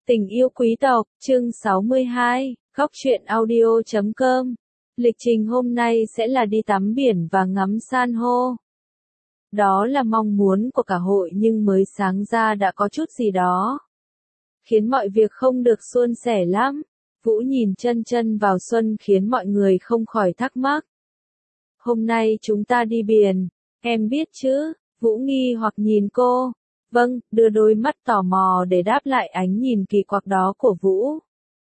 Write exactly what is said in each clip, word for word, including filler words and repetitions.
Tình yêu quý tộc, chương sáu mươi hai, góc truyện audio chấm com. Lịch trình hôm nay sẽ là đi tắm biển và ngắm san hô. Đó là mong muốn của cả hội nhưng mới sáng ra đã có chút gì đó khiến mọi việc không được suôn sẻ lắm. Vũ nhìn chân chân vào xuân khiến mọi người không khỏi thắc mắc. Hôm nay chúng ta đi biển, em biết chứ? Vũ nghi hoặc nhìn cô. Vâng, đưa đôi mắt tò mò để đáp lại ánh nhìn kỳ quặc đó của Vũ.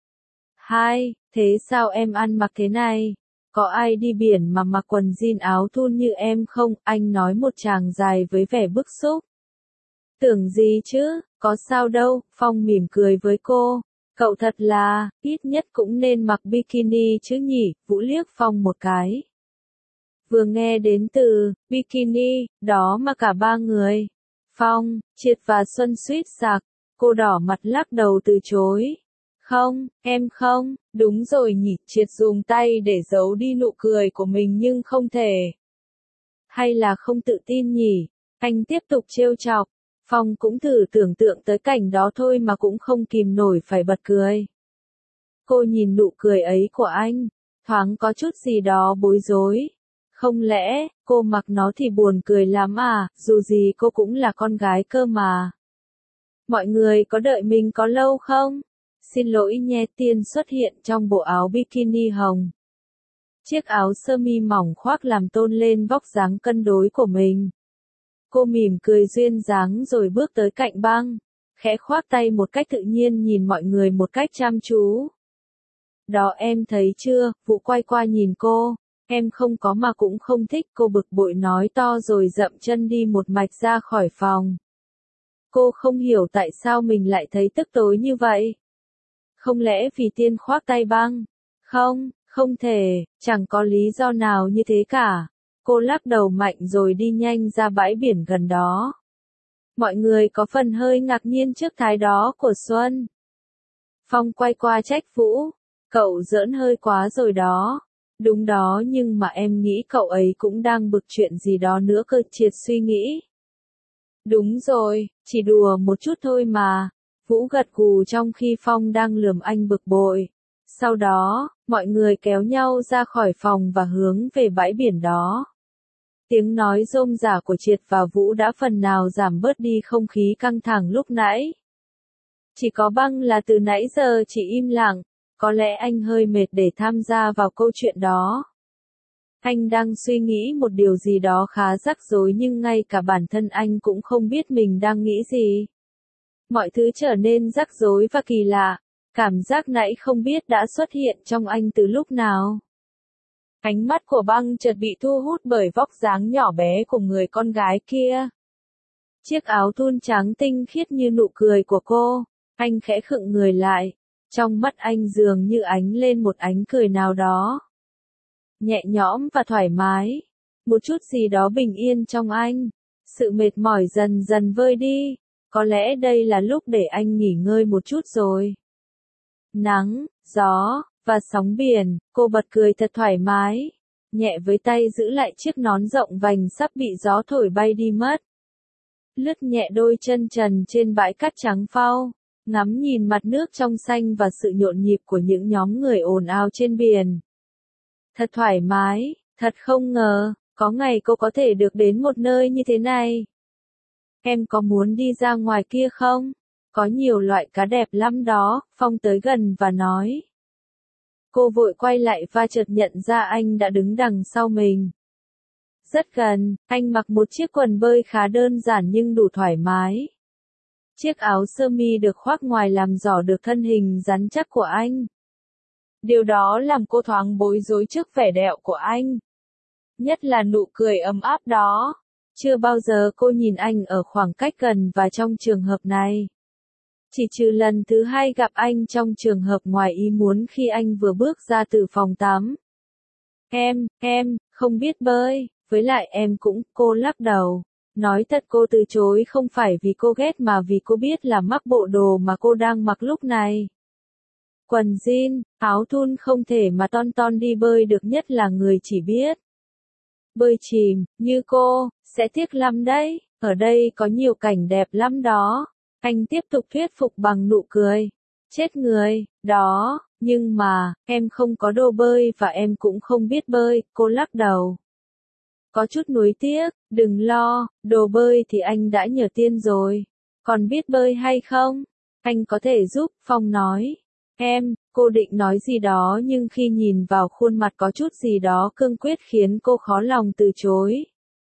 Hai, thế sao em ăn mặc thế này? Có ai đi biển mà mặc quần jean áo thun như em không? Anh nói một tràng dài với vẻ bức xúc. Tưởng gì chứ, có sao đâu, Phong mỉm cười với cô. Cậu thật là, ít nhất cũng nên mặc bikini chứ nhỉ? Vũ liếc Phong một cái. Vừa nghe đến từ bikini, đó mà cả ba người. Phong, Triệt và Xuân suýt sặc, cô đỏ mặt lắc đầu từ chối. Không, em không, đúng rồi nhỉ, Triệt dùng tay để giấu đi nụ cười của mình nhưng không thể. Hay là không tự tin nhỉ? Anh tiếp tục trêu chọc. Phong cũng thử tưởng tượng tới cảnh đó thôi mà cũng không kìm nổi phải bật cười. Cô nhìn nụ cười ấy của anh, thoáng có chút gì đó bối rối. Không lẽ, cô mặc nó thì buồn cười lắm à, dù gì cô cũng là con gái cơ mà. Mọi người có đợi mình có lâu không? Xin lỗi nhé, Tiên xuất hiện trong bộ áo bikini hồng. Chiếc áo sơ mi mỏng khoác làm tôn lên vóc dáng cân đối của mình. Cô mỉm cười duyên dáng rồi bước tới cạnh băng, khẽ khoác tay một cách tự nhiên nhìn mọi người một cách chăm chú. Đó em thấy chưa, Vũ quay qua nhìn cô. Em không có mà cũng không thích, cô bực bội nói to rồi dậm chân đi một mạch ra khỏi phòng. Cô không hiểu tại sao mình lại thấy tức tối như vậy. Không lẽ vì Tiên khoác tay băng? Không, không thể, chẳng có lý do nào như thế cả. Cô lắc đầu mạnh rồi đi nhanh ra bãi biển gần đó. Mọi người có phần hơi ngạc nhiên trước thái đó của Xuân. Phong quay qua trách Vũ. Cậu giỡn hơi quá rồi đó. Đúng đó, nhưng mà em nghĩ cậu ấy cũng đang bực chuyện gì đó nữa cơ. Triệt suy nghĩ. Đúng rồi, chỉ đùa một chút thôi mà. Vũ gật gù trong khi Phong đang lườm anh bực bội. Sau đó, mọi người kéo nhau ra khỏi phòng và hướng về bãi biển đó. Tiếng nói rôm rả của Triệt và Vũ đã phần nào giảm bớt đi không khí căng thẳng lúc nãy. Chỉ có Băng là từ nãy giờ chỉ im lặng. Có lẽ anh hơi mệt để tham gia vào câu chuyện đó. Anh đang suy nghĩ một điều gì đó khá rắc rối nhưng ngay cả bản thân anh cũng không biết mình đang nghĩ gì. Mọi thứ trở nên rắc rối và kỳ lạ. Cảm giác nãy không biết đã xuất hiện trong anh từ lúc nào. Ánh mắt của Băng chợt bị thu hút bởi vóc dáng nhỏ bé của người con gái kia. Chiếc áo thun trắng tinh khiết như nụ cười của cô. Anh khẽ khựng người lại. Trong mắt anh dường như ánh lên một ánh cười nào đó. Nhẹ nhõm và thoải mái. Một chút gì đó bình yên trong anh. Sự mệt mỏi dần dần vơi đi. Có lẽ đây là lúc để anh nghỉ ngơi một chút rồi. Nắng, gió, và sóng biển, cô bật cười thật thoải mái. Nhẹ với tay giữ lại chiếc nón rộng vành sắp bị gió thổi bay đi mất. Lướt nhẹ đôi chân trần trên bãi cát trắng phau. Ngắm nhìn mặt nước trong xanh và sự nhộn nhịp của những nhóm người ồn ào trên biển. Thật thoải mái, thật không ngờ, có ngày cô có thể được đến một nơi như thế này. Em có muốn đi ra ngoài kia không? Có nhiều loại cá đẹp lắm đó, Phong tới gần và nói. Cô vội quay lại và chợt nhận ra anh đã đứng đằng sau mình. Rất gần, anh mặc một chiếc quần bơi khá đơn giản nhưng đủ thoải mái. Chiếc áo sơ mi được khoác ngoài làm rõ được thân hình rắn chắc của anh. Điều đó làm cô thoáng bối rối trước vẻ đẹo của anh. Nhất là nụ cười ấm áp đó. Chưa bao giờ cô nhìn anh ở khoảng cách gần và trong trường hợp này. Chỉ trừ lần thứ hai gặp anh trong trường hợp ngoài ý muốn khi anh vừa bước ra từ phòng tắm. Em, em, không biết bơi, với lại em cũng, cô lắc đầu. Nói thật cô từ chối không phải vì cô ghét mà vì cô biết là mắc bộ đồ mà cô đang mặc lúc này. Quần jean, áo thun không thể mà ton ton đi bơi được, nhất là người chỉ biết bơi chìm, như cô, sẽ tiếc lắm đấy, ở đây có nhiều cảnh đẹp lắm đó. Anh tiếp tục thuyết phục bằng nụ cười. Chết người, đó, nhưng mà, em không có đồ bơi và em cũng không biết bơi, cô lắc đầu. Có chút nuối tiếc, đừng lo, đồ bơi thì anh đã nhờ Tiên rồi. Còn biết bơi hay không? Anh có thể giúp, Phong nói. Em, cô định nói gì đó nhưng khi nhìn vào khuôn mặt có chút gì đó cương quyết khiến cô khó lòng từ chối.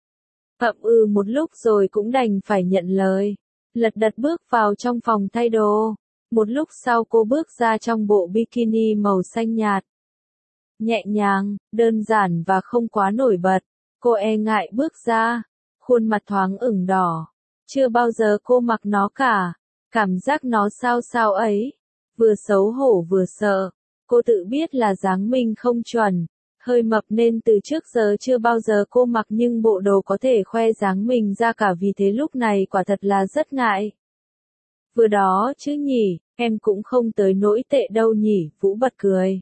Ậm ừ một lúc rồi cũng đành phải nhận lời. Lật đật bước vào trong phòng thay đồ. Một lúc sau cô bước ra trong bộ bikini màu xanh nhạt. Nhẹ nhàng, đơn giản và không quá nổi bật. Cô e ngại bước ra. Khuôn mặt thoáng ửng đỏ. Chưa bao giờ cô mặc nó cả. Cảm giác nó sao sao ấy. Vừa xấu hổ vừa sợ. Cô tự biết là dáng mình không chuẩn. Hơi mập nên từ trước giờ chưa bao giờ cô mặc nhưng bộ đồ có thể khoe dáng mình ra cả vì thế lúc này quả thật là rất ngại. Vừa đó chứ nhỉ, em cũng không tới nỗi tệ đâu nhỉ, Vũ bật cười.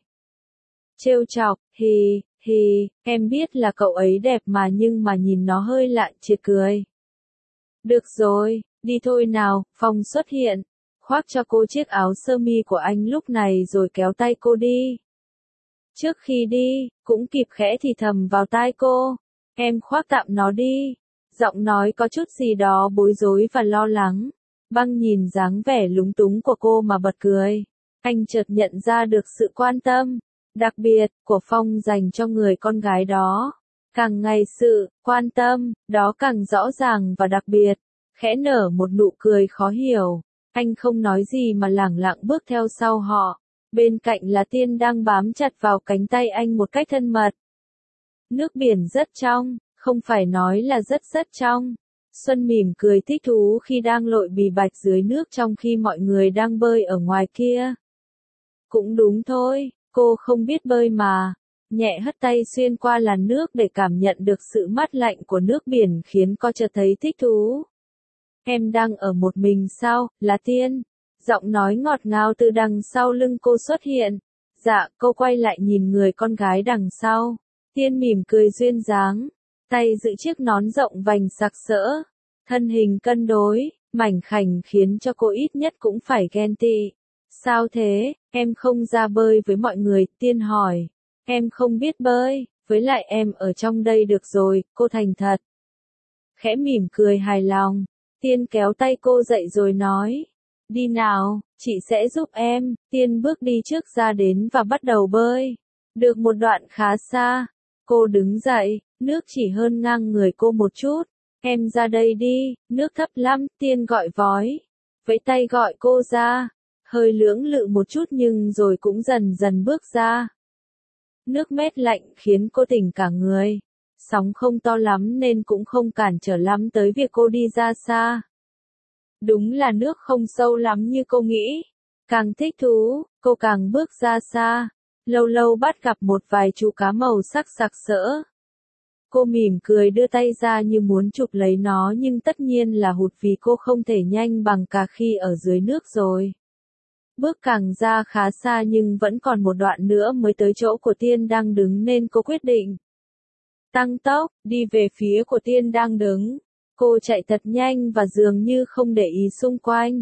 Trêu chọc, hì, hì, em biết là cậu ấy đẹp mà nhưng mà nhìn nó hơi lạ, triệt cười. Được rồi, đi thôi nào, Phong xuất hiện, khoác cho cô chiếc áo sơ mi của anh lúc này rồi kéo tay cô đi. Trước khi đi, cũng kịp khẽ thì thầm vào tai cô, em khoác tạm nó đi. Giọng nói có chút gì đó bối rối và lo lắng. Băng nhìn dáng vẻ lúng túng của cô mà bật cười. Anh chợt nhận ra được sự quan tâm, đặc biệt, của Phong dành cho người con gái đó. Càng ngày sự quan tâm, đó càng rõ ràng và đặc biệt. Khẽ nở một nụ cười khó hiểu. Anh không nói gì mà lẳng lặng bước theo sau họ. Bên cạnh là Tiên đang bám chặt vào cánh tay anh một cách thân mật. Nước biển rất trong, không phải nói là rất rất trong. Xuân mỉm cười thích thú khi đang lội bì bạch dưới nước trong khi mọi người đang bơi ở ngoài kia. Cũng đúng thôi, cô không biết bơi mà. Nhẹ hất tay xuyên qua làn nước để cảm nhận được sự mát lạnh của nước biển khiến cô chợt thấy thích thú. Em đang ở một mình sao, là Tiên? Giọng nói ngọt ngào từ đằng sau lưng cô xuất hiện. Dạ, cô quay lại nhìn người con gái đằng sau. Tiên mỉm cười duyên dáng. Tay giữ chiếc nón rộng vành sặc sỡ. Thân hình cân đối, mảnh khảnh khiến cho cô ít nhất cũng phải ghen tị. Sao thế, em không ra bơi với mọi người, Tiên hỏi. Em không biết bơi, với lại em ở trong đây được rồi, cô thành thật. Khẽ mỉm cười hài lòng. Tiên kéo tay cô dậy rồi nói. Đi nào, chị sẽ giúp em. Tiên bước đi trước ra đến và bắt đầu bơi. Được một đoạn khá xa. Cô đứng dậy, nước chỉ hơn ngang người cô một chút. Em ra đây đi, nước thấp lắm, Tiên gọi vói. Vẫy tay gọi cô ra. Hơi lưỡng lự một chút nhưng rồi cũng dần dần bước ra. Nước mét lạnh khiến cô tỉnh cả người. Sóng không to lắm nên cũng không cản trở lắm tới việc cô đi ra xa. Đúng là nước không sâu lắm như cô nghĩ. Càng thích thú, cô càng bước ra xa. Lâu lâu bắt gặp một vài chú cá màu sắc sặc sỡ. Cô mỉm cười đưa tay ra như muốn chụp lấy nó nhưng tất nhiên là hụt vì cô không thể nhanh bằng cả khi ở dưới nước rồi. Bước càng ra khá xa nhưng vẫn còn một đoạn nữa mới tới chỗ của Tiên đang đứng nên cô quyết định tăng tốc, đi về phía của Tiên đang đứng. Cô chạy thật nhanh và dường như không để ý xung quanh.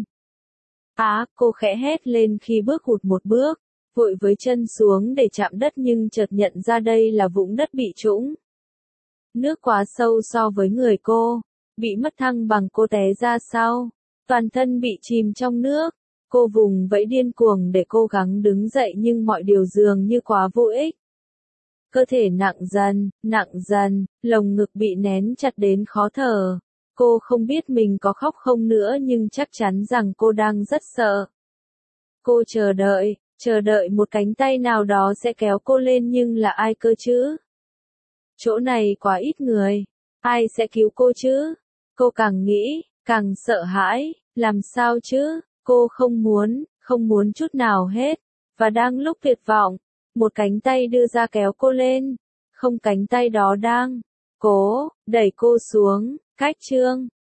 Á, cô khẽ hét lên khi bước hụt một bước, vội với chân xuống để chạm đất nhưng chợt nhận ra đây là vũng đất bị trũng. Nước quá sâu so với người cô, bị mất thăng bằng cô té ra sau, toàn thân bị chìm trong nước. Cô vùng vẫy điên cuồng để cố gắng đứng dậy nhưng mọi điều dường như quá vô ích. Cơ thể nặng dần, nặng dần, lồng ngực bị nén chặt đến khó thở. Cô không biết mình có khóc không nữa nhưng chắc chắn rằng cô đang rất sợ. Cô chờ đợi, chờ đợi một cánh tay nào đó sẽ kéo cô lên nhưng là ai cơ chứ? Chỗ này quá ít người, ai sẽ cứu cô chứ? Cô càng nghĩ, càng sợ hãi, làm sao chứ? Cô không muốn, không muốn chút nào hết. Và đang lúc tuyệt vọng, một cánh tay đưa ra kéo cô lên. Không, cánh tay đó đang cố đẩy cô xuống. Cách chương